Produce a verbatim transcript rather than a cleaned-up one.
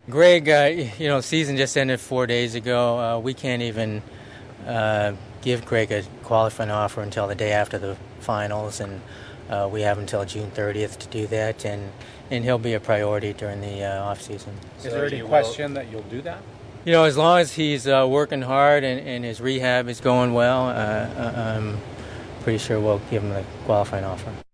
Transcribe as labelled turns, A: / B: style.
A: Greg, uh, you know, season just ended four days ago. Uh, we can't even uh, give Greg a qualifying offer until the day after the finals, and uh, we have until June thirtieth to do that, and, and he'll be a priority during the uh, off season.
B: Is there any question that you'll do that?
A: You know, as long as he's uh, working hard and, and his rehab is going well, uh, I'm pretty sure we'll give him the qualifying offer.